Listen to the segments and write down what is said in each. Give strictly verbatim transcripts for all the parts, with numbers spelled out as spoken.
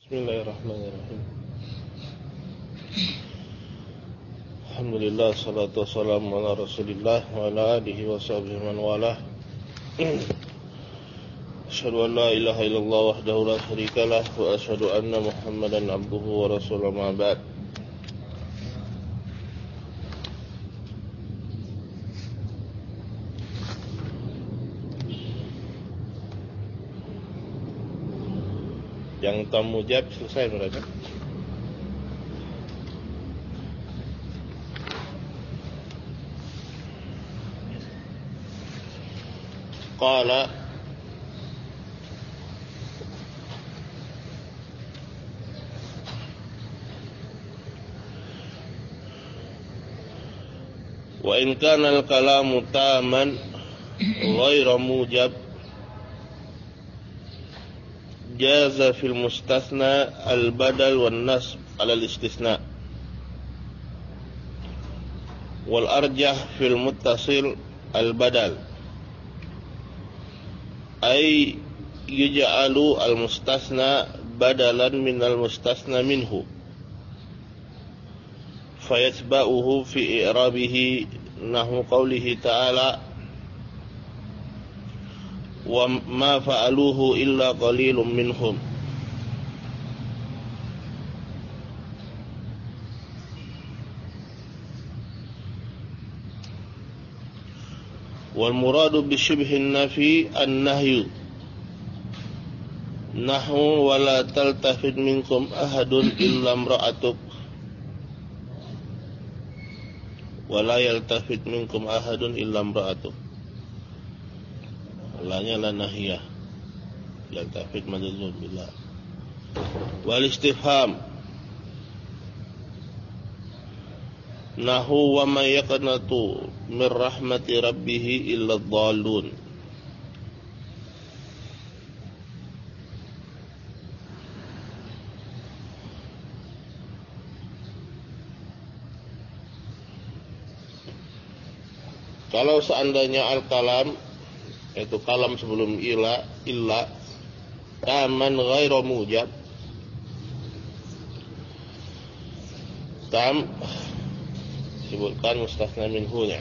Bismillahirrahmanirrahim. Alhamdulillah, salatu wassalamu ala Rasulillah wa ala alihi wa sahbihi man walah. Asyhadu an la ilaha illallah wahdahu la syarikalah wa asyhadu anna Muhammadan abduhu wa rasuluhu ma ba'd. Yang tamu jawab selesai mereka. Qala wa in kana al-kalamu taman ghairu mujab jaza fil mustasna al-badal wan nasb ala al-istisna wal arjah fil muttasil al-badal ay yuj'alu al-mustasna badalan min al-mustasna minhu fayatba'uhu fi i'rabihi nahu qawlihi ta'ala wa ma fa'aluhu illa qalilun minhum. Wal muradu bi syibhin nafi an-nahyu nahu wa la taltafid minkum ahadun illa imra'atuk wa la yaltafid minkum ahadun illa imra'atuk. Lanya la nahiyah yaltafid majzum billah. Wal istifham nahu wa may yaqnatu min rahmati rabbih illa dhallun. Kalau seandainya al-kalam, yaitu kalam sebelum ila, illa taman ghairu mujab, tam sebutkan mustasna minhunya,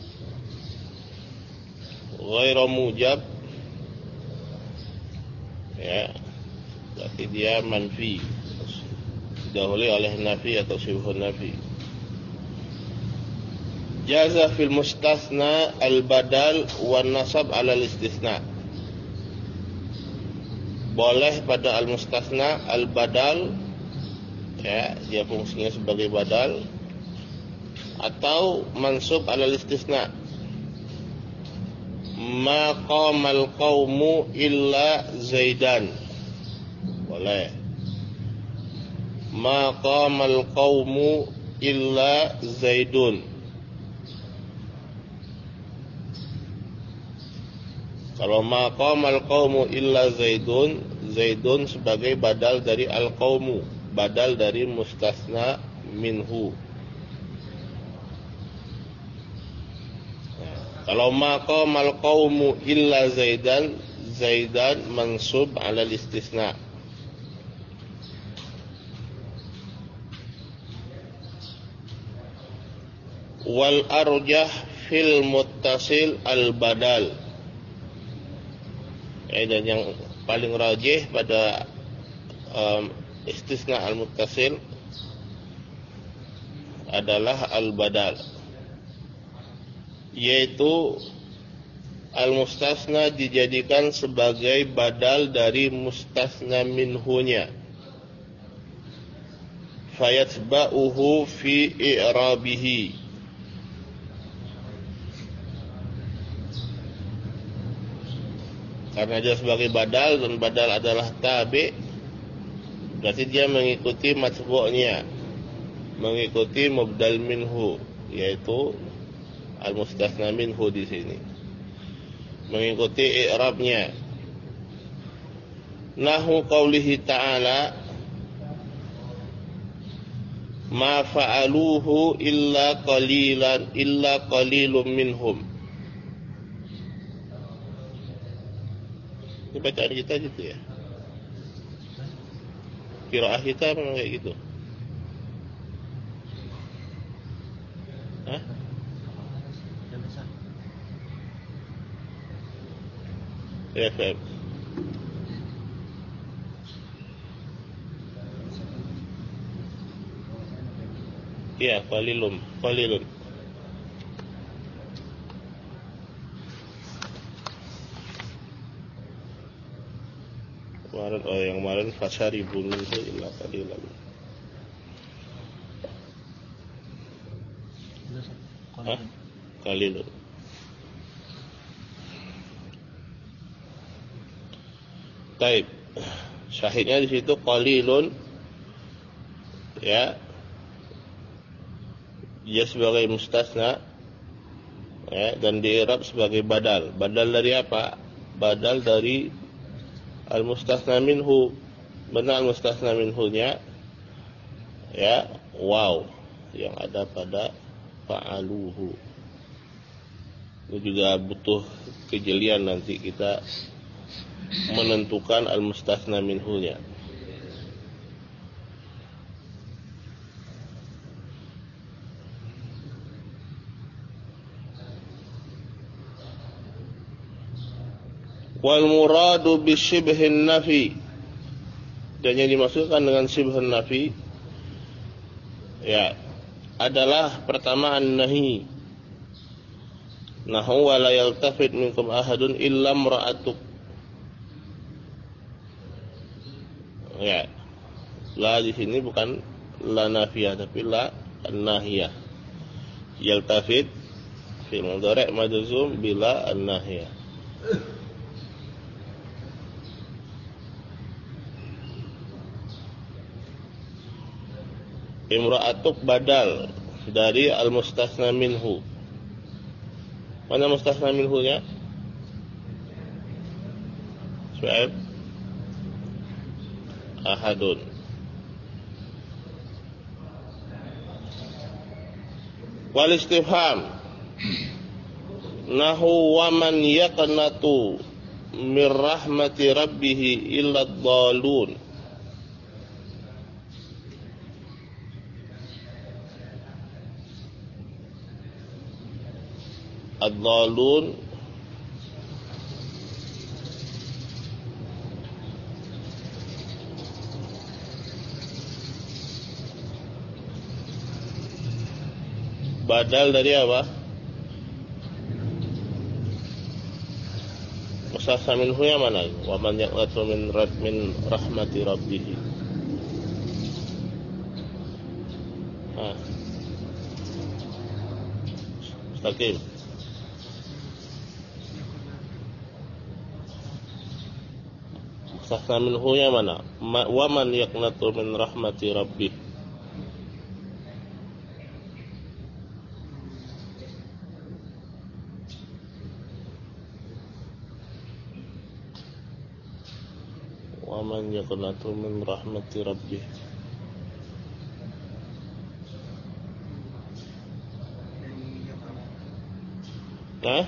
ghairu mujab, ya berarti dia manfi, didahului oleh nafi atau syibhun nafi. Jaza fil mustasna al-badal wan nasab ala al-istisna. Boleh pada al-mustasna al-badal, ya, dia fungsinya sebagai badal, atau mansub ala al-istisna. Ma qamal qaumu illa Zaidan. Boleh. Ma qamal qaumu illa Zaidun. Kalau maqamal qaumu illa Zaidun, Zaidun sebagai badal dari al-qaumu, badal dari mustasna minhu. Nah, kalau maqamal qaumu illa Zaidan, Zaidan mansub ala al-istisna. Wal arjah fil muttasil al-badal. Eh, dan yang paling rajih pada um, istisna al-muttasil adalah al-badal, yaitu al-mustasna dijadikan sebagai badal dari mustasna minhunya, fayatba'uhu fi i'rabihi. Karena dia sebagai badal dan badal adalah tabi, berarti dia mengikuti matbu'nya, mengikuti mubdal minhu, yaitu al-mustasna minhu di sini, mengikuti i'rabnya. Nahu qawlihi ta'ala ma fa'aluhu illa qalilan illa qalilum minhum. Ini bacaan kita gitu ya. Qiraah kita memang kayak gitu. Hah? F M. Iya, qalilun, qalilun. Kemarin, oh yang kemarin fasharibun itu illa qalilan. Hah? Qalilun. Taib. Syahidnya di situ qalilun, ya. Dia sebagai mustasna, ya, dan di i'rab sebagai badal. Badal dari apa? Badal dari al-mustasna minhu. Benar al-mustasna minhunya, ya, wow, yang ada pada fa'aluhu. Ini juga butuh kejelian nanti kita menentukan al-mustasna minhunya. Wal muradu bisyibhin nafi, dan yang dimaksudkan dengan syibhun nafi, ya, adalah pertama an-nahi. Nahu wa la yaltafit minkum ahadun illa imra'atuk. Ya. La di sini bukan la nafiyah tapi la an-nahiyah. Yaltafit fi'il mudhari' majzum bila an-nahiyah. Imra'atuk badal dari al-mustasna minhu. Mana mustasna minhunya? Su'aib ahadun. Wal istifham nahu wa man yaqnatu min rahmati rabbih illa ad-dallun. Ad-dallun badal dari apa? Mustasna minhu yang mana? Wa man yaqnatu min min rahmati rabbih. Ah. Mustaqim. Mustasna minhu yang mana? Wa man yaqnatu min rahmati rabbih. Wa man yaqnatu min rahmati rabbih. Hah?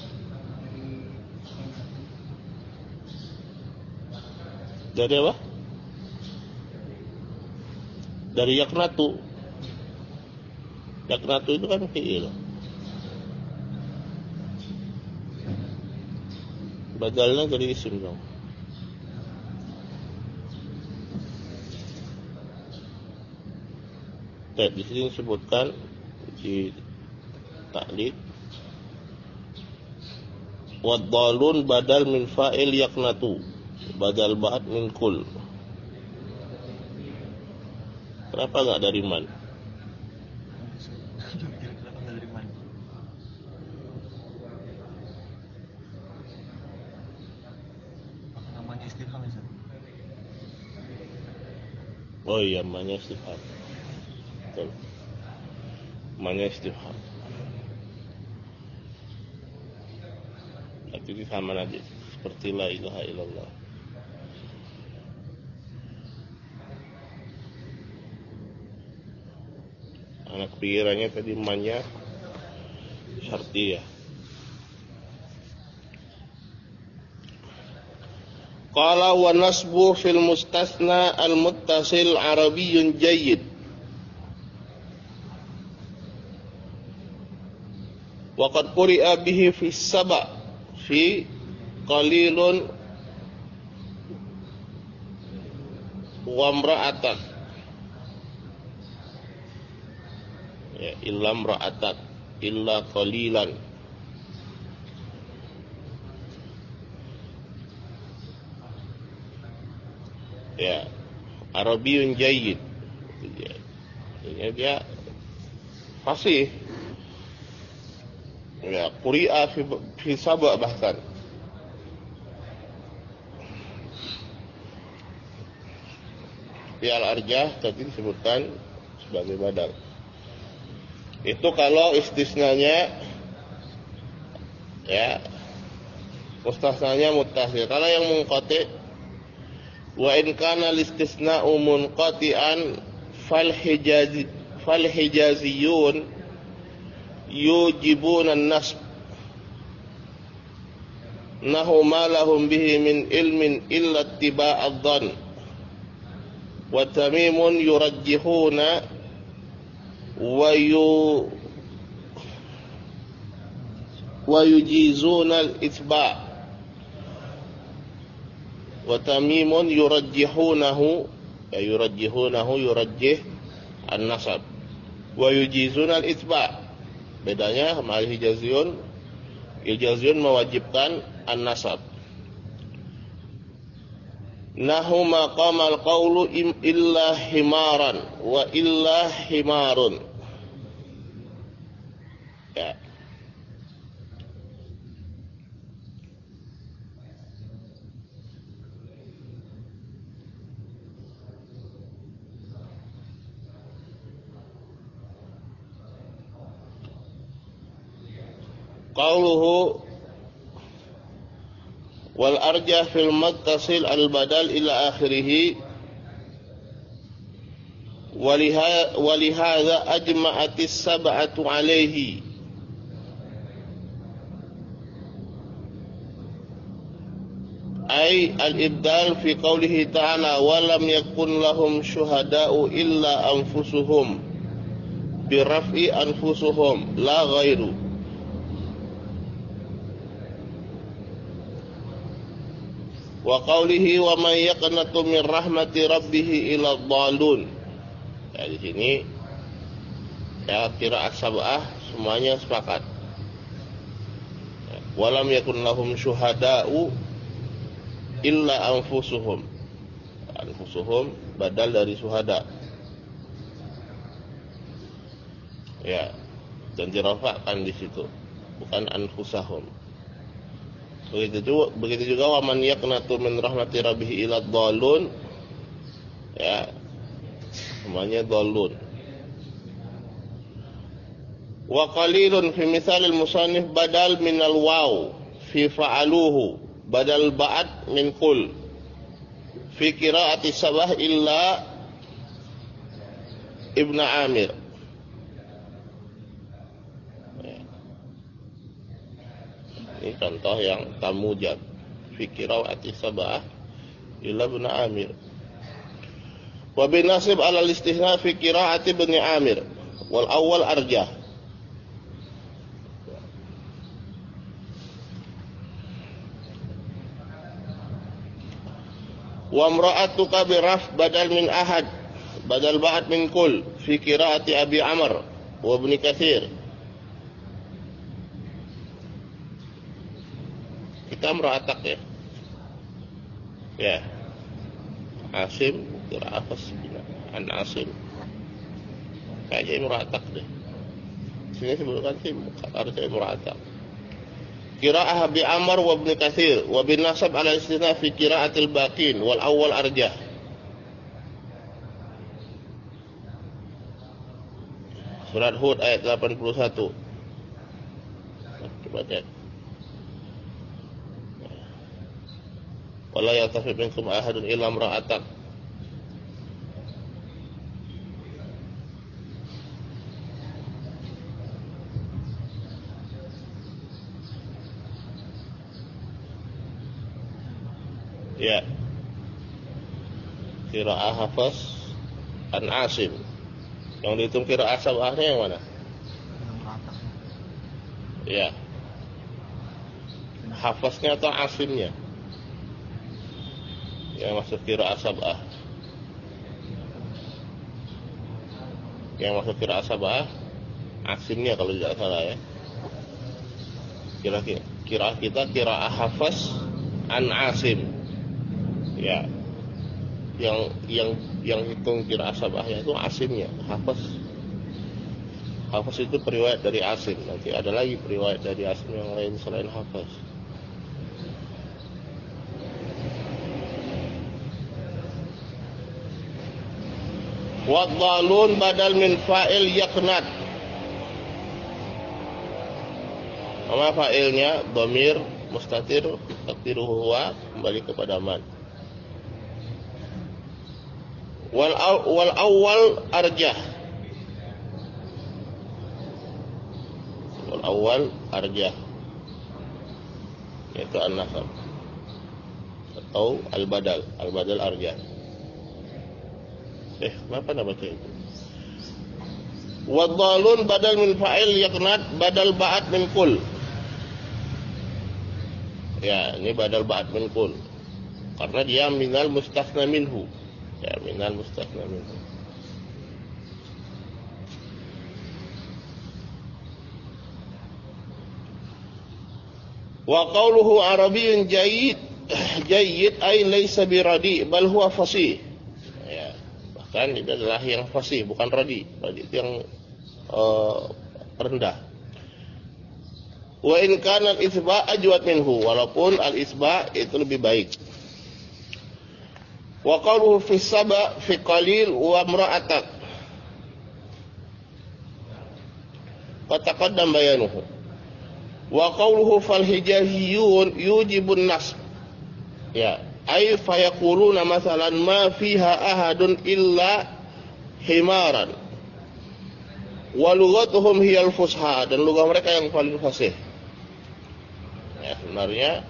Dari apa? Dari yaknatu. Yaknatu itu kan fi'il. Badalnya dari isim dong. Nah, di sini disebutkan di taklid wad-dhalun badal min fa'il yaknatu, badal ba'd min kul. Kenapa enggak dari man? Namanya istifham ya? Oh iya, namanya istifham. Betul. Namanya istifham. Tapi itu sama nanti seperti la ilaha illallah. Anak pikirannya tadi mannya syartiyah. Qala wa nasbu fil mustasna al muttasil arabiyyun jayyid. Wa qad quri'a bihi fi saba fi qalilun wa imra'atan. Ya, illa imra'atan, illa qalilan. Ya, Arabiyyun jayyid. Ya, dia fasih. Ya, quri'a fi, fi saba bahkan. Fi al-arjah tadi disebutkan sebagai badal. Itu kalau istisnanya ya mustasnanya muttasil. Kalau yang munqati, wa in kana al-istisna'u munqati'an fal hijazi fal hijaziyun yujibuna an-nasb nahu ma lahum bihi min ilmin illa ittiba' adh-dhann wa tamimun yurajjihuna wa yu wa yujizuna al-itsba' wa tamimun yurajjihunahu ya yurajjihunahu yurajjih an-nasab wa yujizuna al-itsba'. Bedanya sama al-hijaziyun, hijaziyun mewajibkan an-nasab. Nahu maqamal qawlu illa himaran wa illa himarun. Ya. Qauluhu wal arjah fil muttasil al badal ila akhirih walihadza ajma'atis sab'atu alaihi ay al ibdal fi qawlihi ta'ala wa lam yakun lahum syuhada'u illa anfusuhum biraf'i anfusuhum la ghairu. Wa qawlihi wa man yaqnatu min rahmati rabbih ila dhalun. Ya, di sini ya qiraat sab'ah semuanya sepakat. Ya, walam yakun lahum syuhada'u illa anfusuhum. Anfusuhum badal dari syuhada. Ya, dan dirafa'kan di situ, bukan anfusahum. Begitu juga, begitu juga wa man yaqnatu min rahmati rabbih ila dhalun, ya semuanya dhalun. Wa qalilun fi misal al-musannif badal min al-waw fi fa'aluhu badal ba'd min qul fi qira'ati sabah illa Ibn Amir. Ini contoh yang tamujad fi qiraati sab'ah illa Ibn Amir. Wa bin nasib ala al-istithna fi qiraati Ibn Amir wal awwal arjah. Wa imra'atuka bi raf badal min ahad badal ba'd min kul fi qiraati Abi Amr wa Ibn Katsir. Kita meratak ya. Ya. Asim kira apa sih? An Asim. Kayaknya meratak deh. Sini sebutkan sih harusnya meratak. Qira'ah bi Amr wa Ibn Katsir wa bin nasab ala istina fi qira'atil baqin wal awwal arjah. Surat Hud ayat delapan puluh satu. Coba cek. Wala yaltafit minkum ahadun illa imra'atak. Ya. Qiraah Hafs an Asim. Yang dihitung qiraah sab'ahnya yang mana? Yang merata. Ya. Hafaznya atau Asimnya? Yang masuk qiraah sab'ah. Yang masuk qiraah sab'ah Asimnya kalau tidak salah ya. Kira-kira qiraah kita qiraah Hafs an Asim. Ya. Yang yang yang hitung qiraah sab'ahnya itu Asimnya, Hafs. Hafs itu periwayat dari Asim. Nanti ada lagi periwayat dari Asim yang lain selain Hafs. Wadhalun badal min fa'il yaqnat. Nama fa'ilnya dhamir mustatir taqdiruhu huwa, kembali kepada man. Wal wal awal arjah. Wal awal arjah. Yaitu an-nasab atau al-badal, al-badal arjah. Eh, kenapa nama baca itu? Wadhalun badal min fa'il yaqnat badal ba'at min kul. Ya, ini badal ba'at min kul. Karena dia minal mustasna minhu. Ya, minal mustasna minhu. Wa qawluhu arabiyyun jayyid jayyid ay laysa biradi bal huwa fasih. Ya, bahkan itu adalah yang fasih, bukan radi. Radi itu yang uh, rendah. Wa in kana al-isba' ajwad minhu, walaupun al-isba' itu lebih baik. Wa qawluhu fi saba fi qalil wa imra'atak. Wa taqaddam bayanuhu. Wa qawluhu fal hijaziyun yujibun nasb. Ya, ay fayaquluna masalan ma fiha ahadun illa himaran. Wa lughatuhum hiyal fusha, dan lugah mereka yang paling fasih. Ya, sebenarnya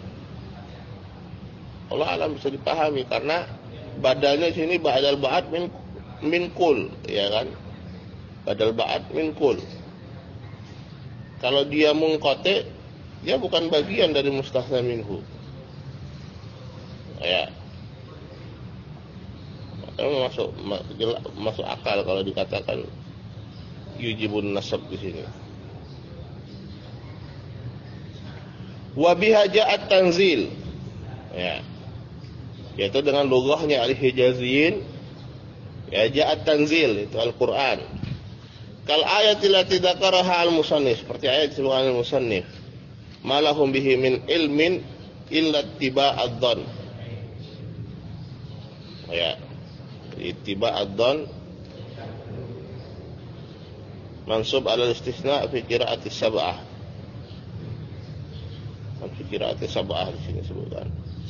Allah alam bisa dipahami karena badalnya sini badal ba'at min min kul, ya kan? Badal ba'at min kul. Kalau dia munqati, dia bukan bagian dari mustasna minhu. Ya. Masuk masuk akal kalau dikatakan yujibun nasab di sini. Wa biha ja'at tanzil. Ya. Yaitu dengan lughahnya al-hijaziyin, ya, ja'at tanzil itu Al-Qur'an. Kal ayati lati dzakaraha al-musannif, seperti ayat disebutkan al-musannif. Malahum bihi min ilmin illa ittiba'ad dhann. Ya. Ittiba'ad dhann mansub ala istisna fi qira'ati sab'ah. Fi qira'ati sab'ah di sini sebutkan.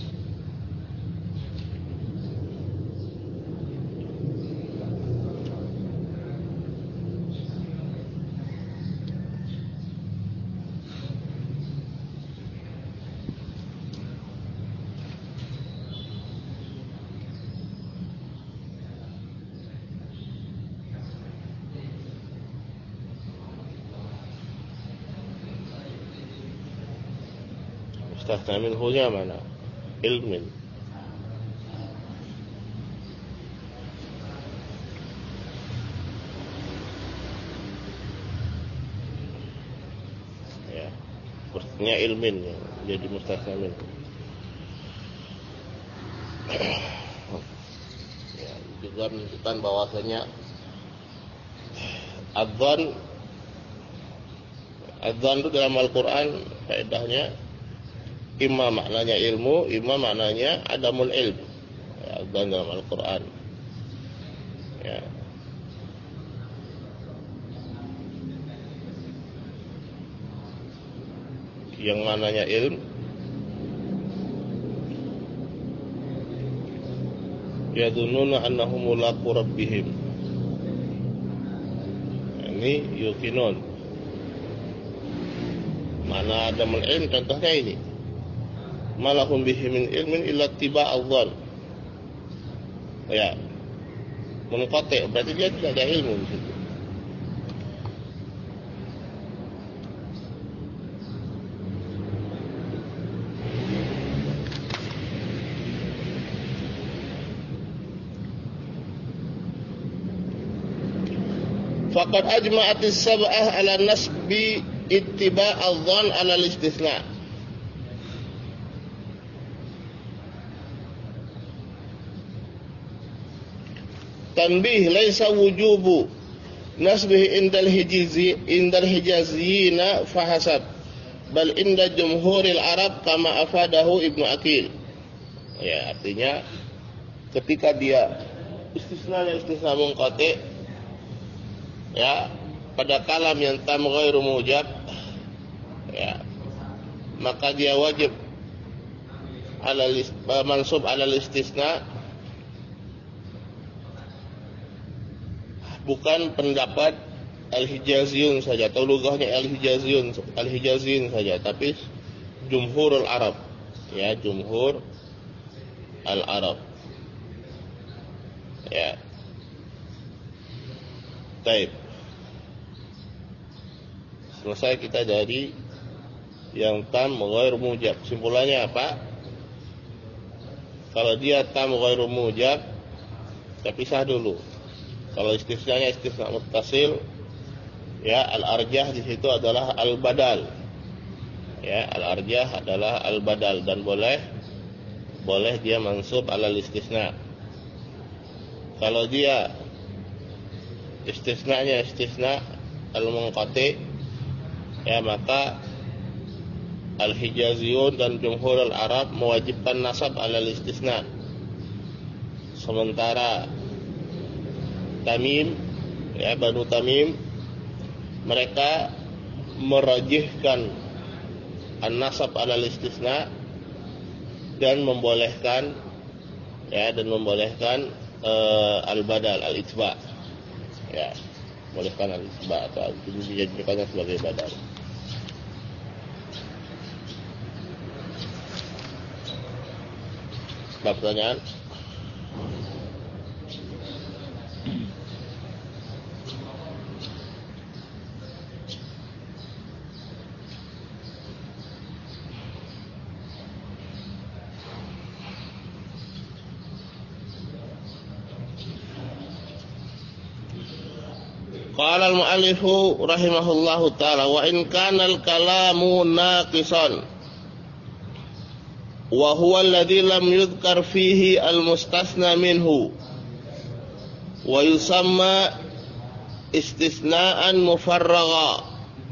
Mustasna minhunya mana? Ilmin. Ya, maksudnya ilmin ya, jadi mustasna minhu. Ya, juga menunjukkan bahwasanya adzan adzan itu dalam Al-Qur'an faedahnya imma maknanya ilmu, imma maknanya adamul ilm. Ya, adzan dalam Al-Qur'an. Ya. Yang mananya ilm, yadhunnuna annahum mulaqu rabbihim. Ini yuqinun. Mana adamul ilm contohnya ini. malahum bihi min ilmin illa ittiba'adh dhann. Ya. Munqati' berarti dia tidak ada ilmu di situ. Faqad ajma'atis sab'ah ala nasbi ittiba'adh dhann ala al-istithna'. Tanbih laisa wujubu nasbih indal hijizi indal hijaziyina fahasab bal inda jumhuril arab kama afadahu Ibnu Aqil. Ya, artinya ketika dia istisnanya istisna munqati, ya, pada kalam yang tam ghairu mujab, ya, maka dia wajib ala mansub ala istisna, bukan pendapat al-hijaziyun saja atau lughahnya al-hijaziyun al-hijaziyun saja, tapi jumhurul arab, ya, jumhur al-arab, ya. Baik. Selesai kita dari yang tam ghairu mujab. Kesimpulannya apa? Kalau dia tam ghairu mujab, kita pisah dulu. Kalau istisnanya istisna muttasil, ya, al-arjah di situ adalah al-badal. Ya, al-arjah adalah al-badal dan boleh boleh dia mansub alal istisna. Kalau dia istisnanya istisna al-munqati, ya, maka al-hijaziyun dan jumhur al-arab mewajibkan nasab alal istisna. Sementara Tamim, ya, Banu Tamim, mereka merajihkan an-nasab alal istisna dan membolehkan, ya, dan membolehkan uh, al-badal, al-itba', ya, membolehkan al-itba' atau dijadikannya sebagai badal. Pertanyaan? Qala al-mu'allifu rahimahullahu ta'ala wa in kana al-kalamu naqisan wa huwa alladhi lam yudhkar fihi al-mustasna minhu wa yusamma istisna'an mufarragha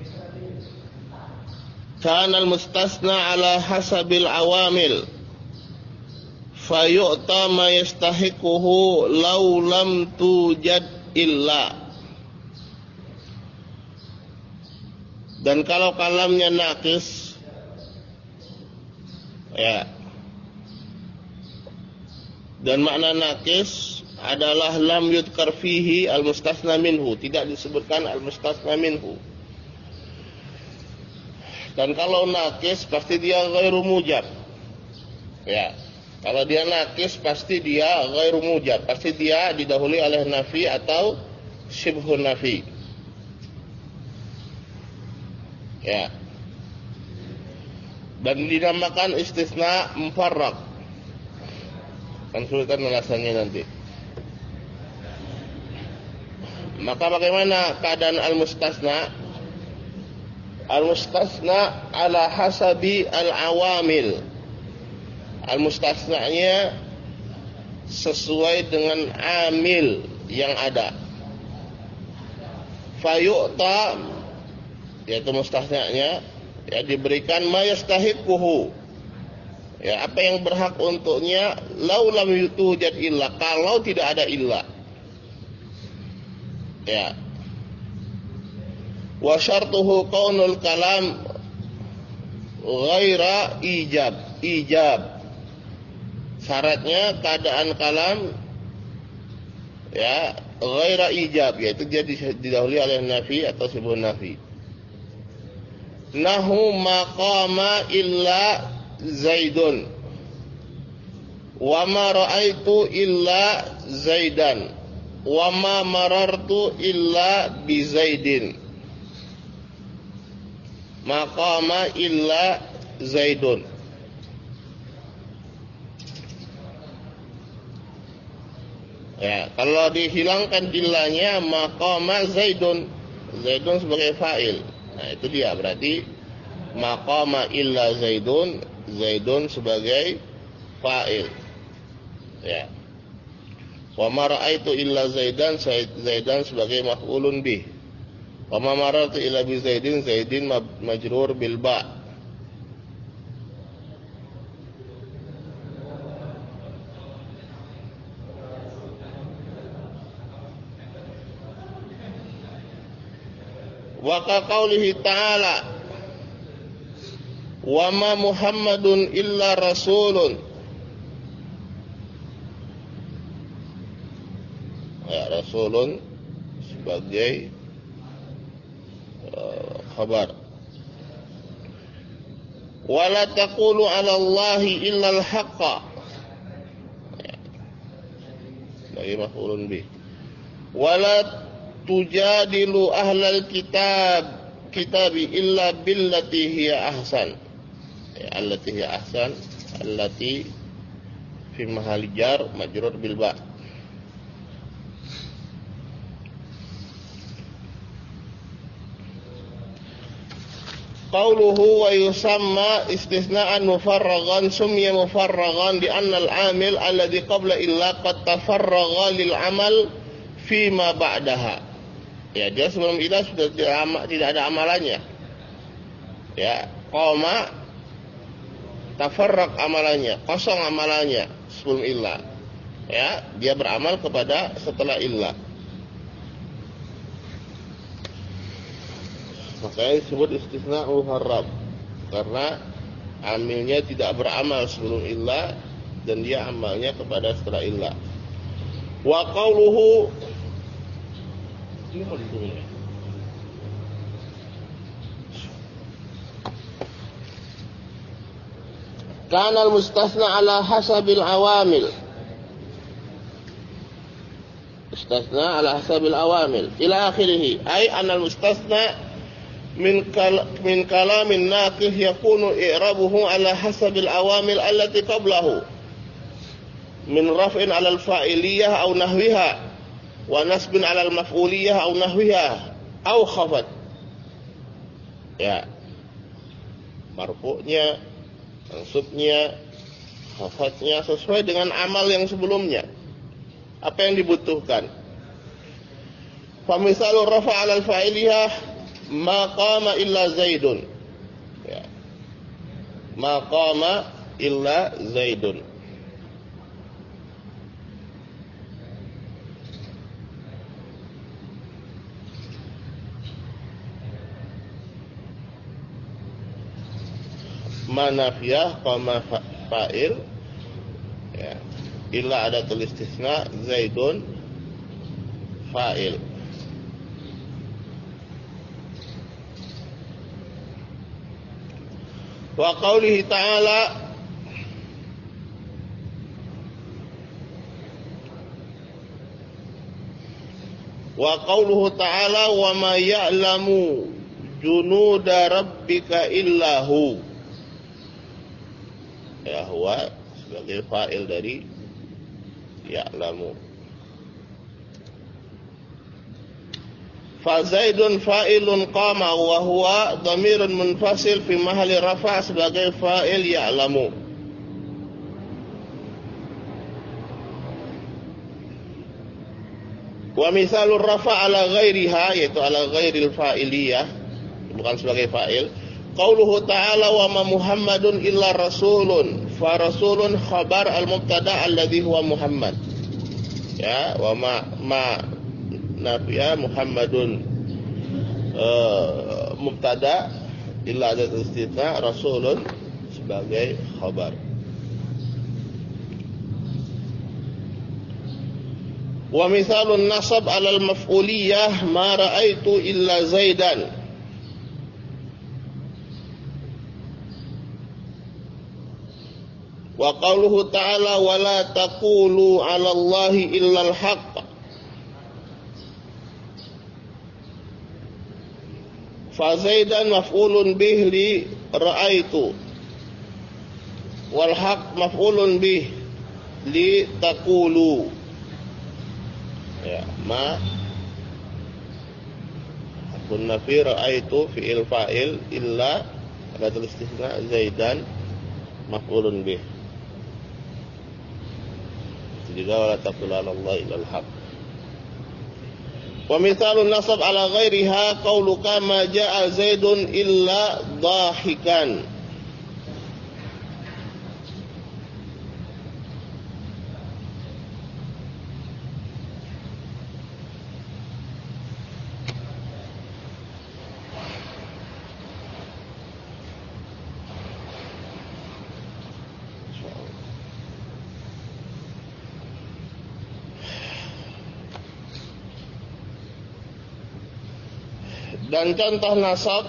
kana al-mustasna ala hasabil awamil fayu'ta ma yastahiquhu law lam tujad illa. Dan kalau kalamnya naqis, ya, dan makna naqis adalah lam yudkar fihi al-mustasna minhu, tidak disebutkan al-mustasna minhu. Dan kalau naqis pasti dia ghairu mujab. Ya, kalau dia naqis pasti dia ghairu mujab, pasti dia didahului oleh nafi atau syibhun nafi. Ya. Dan dinamakan istisna mufarrag. Kan sulitan melaksanakannya nanti. Maka bagaimana keadaan al-mustasna? Al-mustasna ala hasabi al-awamil. Al-mustasnanya sesuai dengan amil yang ada. Fayu'ta, yaitu mustasnanya, ya, diberikan ma yastahiquhu, ya, apa yang berhak untuknya, lau lam yutujad illa, kalau tidak ada illa, ya. Wa syartuhu qaunul kalam ghaira ijab, ijab, syaratnya keadaan kalam, ya, ghaira ijab, yaitu dia didahului oleh nafi atau sibun nafi. Nahu maqama illa Zaidun wa ma ra'aitu illa Zaidan wa ma marartu illa bi Zaidin maqama illa Zaidun. Ya, kalau dihilangkan illanya maqama Zaidun, Zaidun sebagai fa'il. Nah, itu dia, berarti maqama illa Zaidun, Zaidun sebagai fa'il. Ya. Wa ma ra'aitu illa Zaidan, Zaidan sebagai maf'ulun bih. Wa ma marartu illa bi Zaidin, Zaidin majrur bil ba'. Wa ka qaulihi ta'ala wa ma Muhammadun illa rasulun. Ya, rasulun sebagai uh, khabar. Wa la taqulu 'ala Allahi illa al-haqqa. Ya. Sebagai maf'ulun bih. Wa la tujadilu ahlal kitab kitabi illa billati hiya ahsan. Ya, allati hiya ahsan, allati fi mahali jar majrur bil ba'. Qauluhu wa yusamma istisna'an mufarraghan summiya mufarraghan di anna al-amil alladhi qabla illa qad tafarragha lil amal fima ba'daha. Ya, dia sebelum illa sudah tidak ada amalannya. Ya, qoma tafarraq amalannya, kosong amalannya sebelum illa. Ya, dia beramal kepada setelah illa. Makanya disebut istisna muharram, karena amilnya tidak beramal sebelum illa dan dia amalnya kepada setelah illa. Wa qauluhu kana al-mustasna ala hasabil awamil. Istasna ala hasabil awamil ila akhirih, ay anna al-mustasna min kal min kalamin naqih yakunu i'rabuhu ala hasabil awamil allati qablahu min raf'in ala al-fa'iliyah aw nahwiha wa nasbin ala al-maf'uliyah aw nahwiha aw khafat. Ya, marfu'nya, mansubnya, khafatnya sesuai dengan amal yang sebelumnya. Apa yang dibutuhkan? Fa misalul rafa' ala al-fa'iliyah ma qama illa Zaidun. Ya. Ma qama illa Zaidun. Ma nafiyah qama fa'il. Ya. Illa ada tulis istisna Zaidun fa'il. Wa qaulihi ta'ala wa qauluhu ta'ala wa ma ya'lamu junuda rabbika illahu. Ya, huwa sebagai fa'il dari ya'lamu. Fa Zaidun fa'ilun qama wa huwa dhamirun munfasil fi mahalli rafa' sebagai fa'il ya'lamu. Wa misalur rafa' ala ghairiha, yaitu ala ghairil fa'iliyah, bukan sebagai fa'il. Qauluhu ta'ala wa ma Muhammadun illa rasulun, fa rasulun khabar al-mubtada alladhi huwa Muhammad. Ya, wa ma ma nafiya Muhammadun uh, mubtada illa ada istitsna rasulun sebagai khabar. Wa misalun nasab 'alal maf'uliyah ma ra'aitu illa Zaidan. Wa qauluhu ta'ala wa la taqulu 'ala Allahi illa al-haqq. Fa Zaidan maf'ulun bih li ra'aitu wal haqq maf'ulun bih li taqulu. Ya, ma kunna fi ra'aitu fi'il fa'il illa ada istisna Zaidan maf'ulun bih. Itu juga wala taqulu 'ala Allah illa al-haq. Wa mithalun nasab ala ghairiha qauluka ma ja'a Zaidun illa dahikan. Dan contoh nasab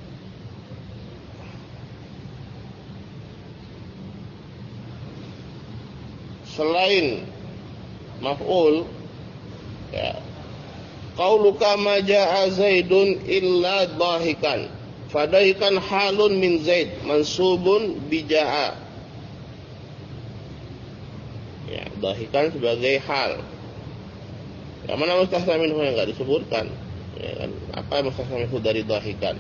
selain maf'ul, ya, qauluka ma jaa Zaidun illa dahikan. Fadahikan halun min Zaid mansubun bi jaa. Ya, dahikan sebagai hal. Yang mana mustasna minhu yang enggak disebutkan? Ya kan? Apa yang mustasna minhu dari dahikan?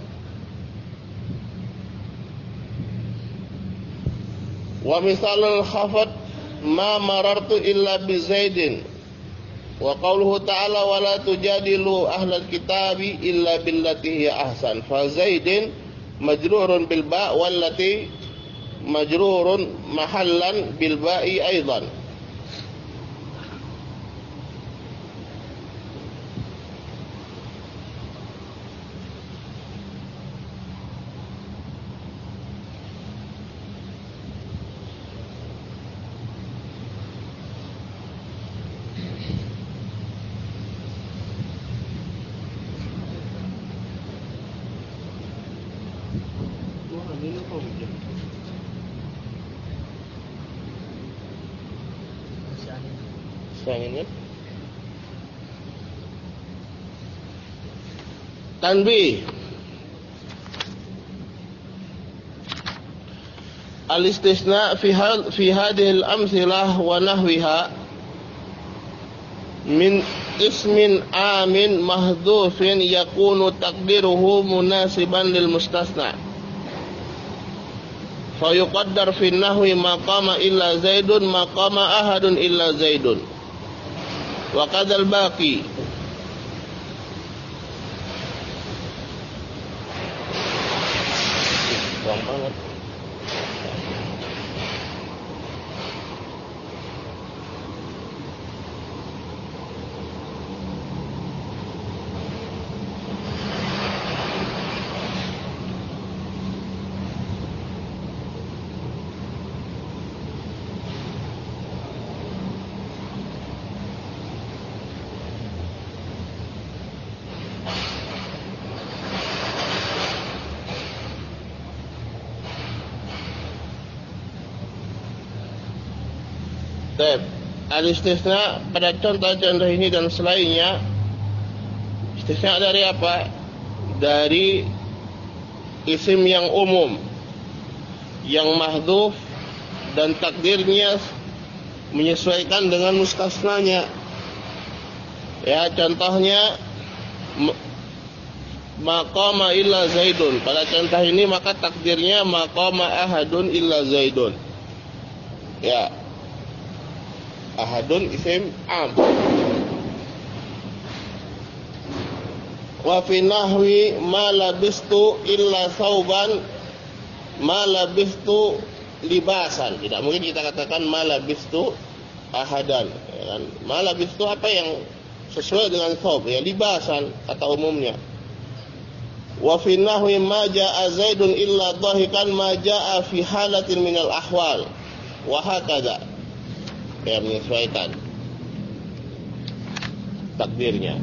Wa misalul khafat ma marartu illa bi Zaidin. Wa qauluhu ta'ala wa la tujadilu ahlal kitabi illa billati hiya ahsan. Fa Zaidin majrurun bil ba' wallati majrurun mahallan bil ba'i aidan. Sayangnya tanbih al-istisna fi hal fi hadhihi al-amthilah wa nahwiha min ismin amin mahdhufin yakunu taqdiruhu munasiban lil mustasna. Fa yuqaddar fi nahwi maqama illa Zaidun maqama ahadun illa Zaidun. Wa qadzal baqi bang banget. Al-istisna pada contoh-contoh ini dan selainnya, istisna dari apa? Dari isim yang umum, yang mahdhuf dan takdirnya menyesuaikan dengan mustasnanya. Ya, contohnya maqama illa Zaidun. Pada contoh ini maka takdirnya maqama ahadun illa Zaidun. Ya, ahadun isim am. Wa fi nahwi ma labistu illa sauban ma labistu libasan. Tidak mungkin kita katakan ma labistu ahadan, ya kan? Ma labistu apa yang sesuai dengan saub, ya, libasan kata umumnya. Wa fi nahwi ma jaa Zaidun illa dahikan ma jaa fi halatin minal ahwal. Wa hakadha, ya, menyesuaikan takdirnya.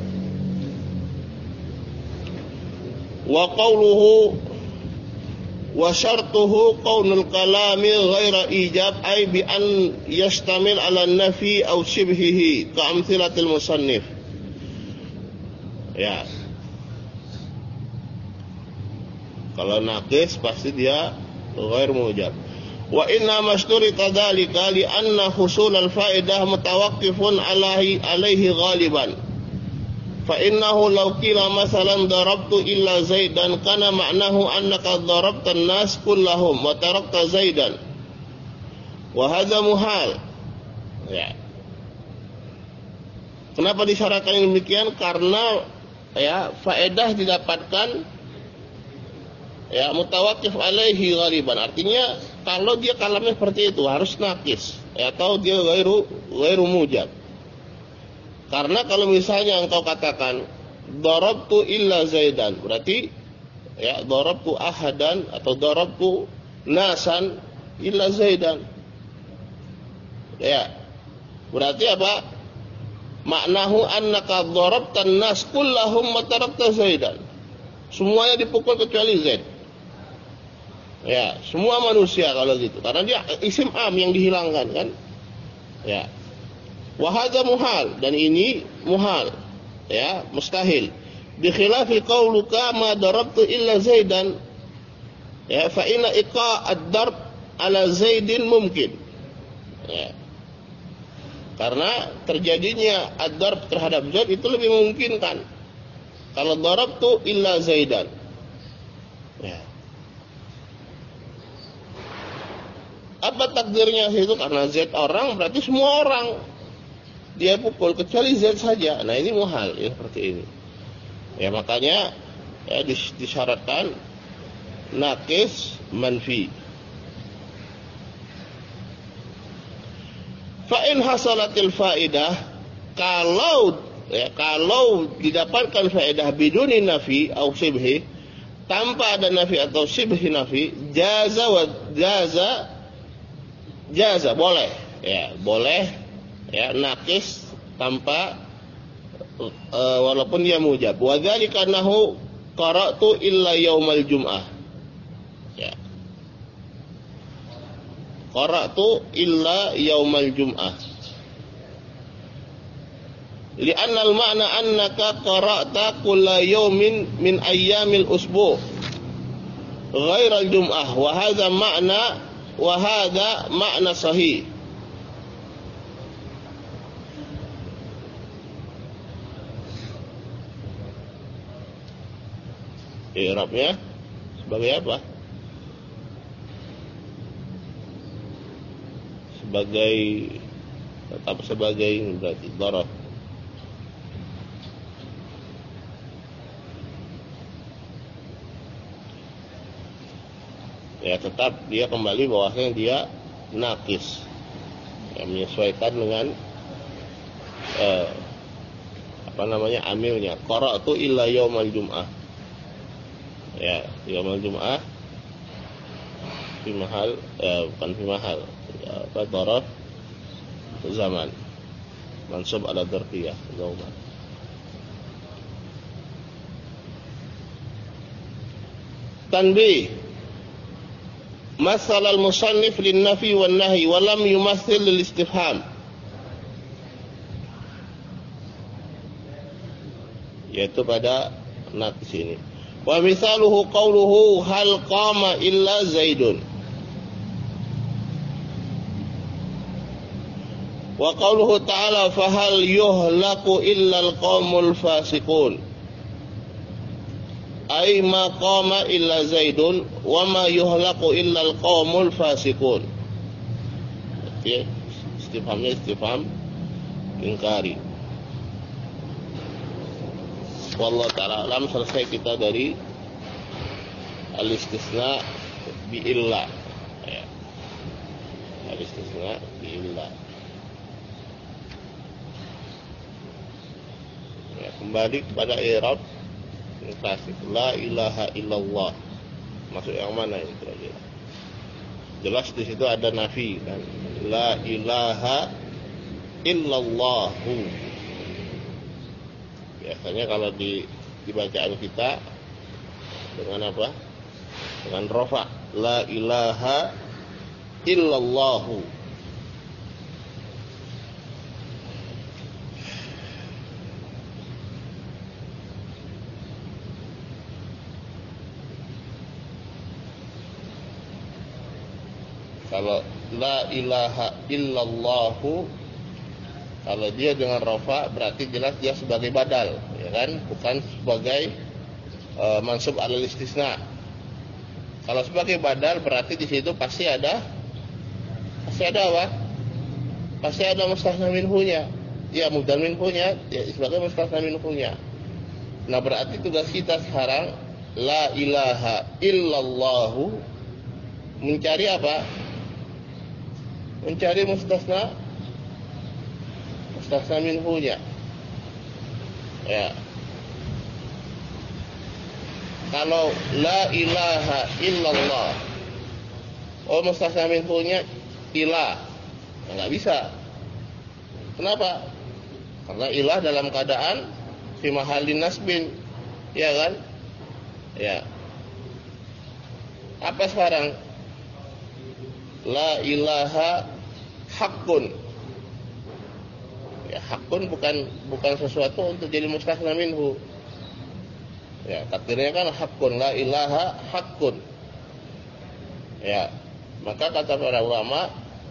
Wa qawluhu wa syartuhu qaulul kalami ghaira ijab ay bi an yastamil ala nafi aw shibhihi ka amthilatil musannif. Ya. Kalau naqis pasti dia ghair mujab. Wa inna masturita dzalika li anna husul al faedah mutawaqqifun alaihi alaihi ghaliban. Fa innahu law qila masalan darabtu illa Zaidan kana ma'nahu annaka darabta an-nas kullahum wa tarakta Zaidan. Wa hadza muhal. Ya. Kenapa disyaratkan demikian? Karena ya faedah didapatkan ya mutawaqqif alaihi ghaliban. Artinya kalau dia kalamnya seperti itu harus naqis ya, atau dia ghairu ghairu mujab. Karena kalau misalnya engkau katakan darabtu illa Zaidan, berarti ya darabtu ahadan atau darabtu nasan illa Zaidan. Ya. Berarti apa? Maknahu annaka darabtan nas kullahum wa tarakta Zaidan. Semuanya dipukul kecuali Zaid. Ya, semua manusia kalau gitu. Karena dia isim am yang dihilangkan kan? Ya. Wa hadza muhal, dan ini muhal. Ya, mustahil. Bi khilafi qauluka ma darabtu illa Zaidan. Ya, fa inna iqa ad-darb ala Zaidin mumkin. Ya. Karena terjadinya ad-darb terhadap Zaid itu lebih memungkinkan. Kalau darabtu illa Zaidan. Ya. Apa takdirnya itu? Karena Zaid orang berarti semua orang dia pukul kecuali Zaid saja. Nah ini muhal ya, seperti ini. Ya makanya ya disyaratkan naqis manfi. Fa in hasalatil faidah, kalau ya kalau didapatkan faedah biduni nafi atau shibhi, tanpa ada nafi atau shibhi nafi, jaza wa jaza jaza boleh ya, boleh ya naqis tanpa uh, walaupun dia mujab. Wa dzalika annahu qara'tu illa yaumal jum'ah. Ya. Qara'tu illa yaumal jum'ah. Li'anna al-ma'na annaka qara'ta kulla yaumin min ayyamil usbu' ghaira al-jum'ah wa hadha ma'na wa hadha ma'na sahih. I'rabnya sebagai apa? Sebagai tetap sebagai berarti darab. Ya tetap dia kembali bahwasanya dia naqis. Ya, menyesuaikan dengan eh, apa namanya amilnya. Qara'tu illa yaumal jum'ah. Ya, yaumul jum'ah fi mahal ya, bukan fi mahal ya, apa daraf zaman mansub ala darfiyah zaman. Tanbih masal al-musannif lin nafi wan nahi wa lam yumathil lil istifham. Yaitu pada naqis ini. Wa misaluhu qawluhu hal qama illa Zaidun. Wa qawluhu ta'ala fahal yuhlaku illa al-qawmul fasiqun. Ay ma qama illa Zaidun wa ma yuhlaku illa al-qawmul fasiqun. Oke, istifhamnya istifham ingkari. Wallahu ta'ala alam. Selesai kita dari al-istisna bi illa ya. Al-istisna bi illa ya, kembali kepada i'rab klasik. La ilaha illallah masuk yang mana ini kira-kira? Jelas di situ ada nafi kan. La ilaha illallahu. Biasanya kalau di, di bacaan kita dengan apa? Dengan rofa. la ilaha illallahu. Kalau la ilaha illallahu, kalau dia dengan rafa berarti jelas dia sebagai badal, ya kan? Bukan sebagai uh, mansub alal istisna. Kalau sebagai badal berarti di situ pasti ada pasti ada apa? Pasti ada mustahna minhunya. Ya, mudal minhunya, ya, sebagai mustahna minhunya. Nah, berarti tugas kita sekarang la ilaha illallahu, mencari apa? Mencari mustasna mustasna minhunya. Ya. Kalau la ilaha illallah, oh mustasna minhunya ilah, enggak bisa. Kenapa? Karena ilah dalam keadaan fi mahallin nasbin, ya kan? Ya. Apa sekarang? La ilaha haqqun. Ya, haqqun bukan bukan sesuatu untuk jadi mustasna minhu. Ya, takdirnya kan haqqun, la ilaha haqqun. Ya, maka kata para ulama,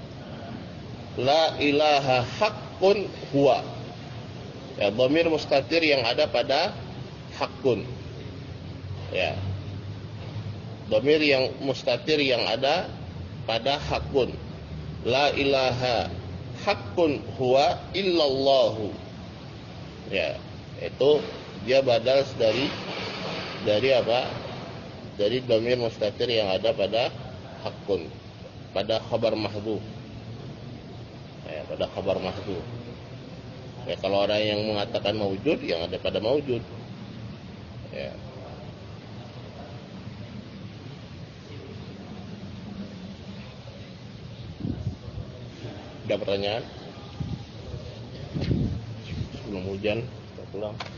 la ilaha haqqun huwa. Ya, dhamir mustatir yang ada pada haqqun. Ya. Dhamir yang mustatir yang ada pada haqqun. La ilaha haqqun huwa illallahu. Ya, itu dia badal dari dari apa? Dari dhamir mustatir yang ada pada haqqun, pada khabar mahdhuf. Ya, pada khabar mahdhuf. Ya, kalau orang yang mengatakan maujud, yang ada pada maujud. Ya. Ada pertanyaan? Sebelum hujan, kita pulang.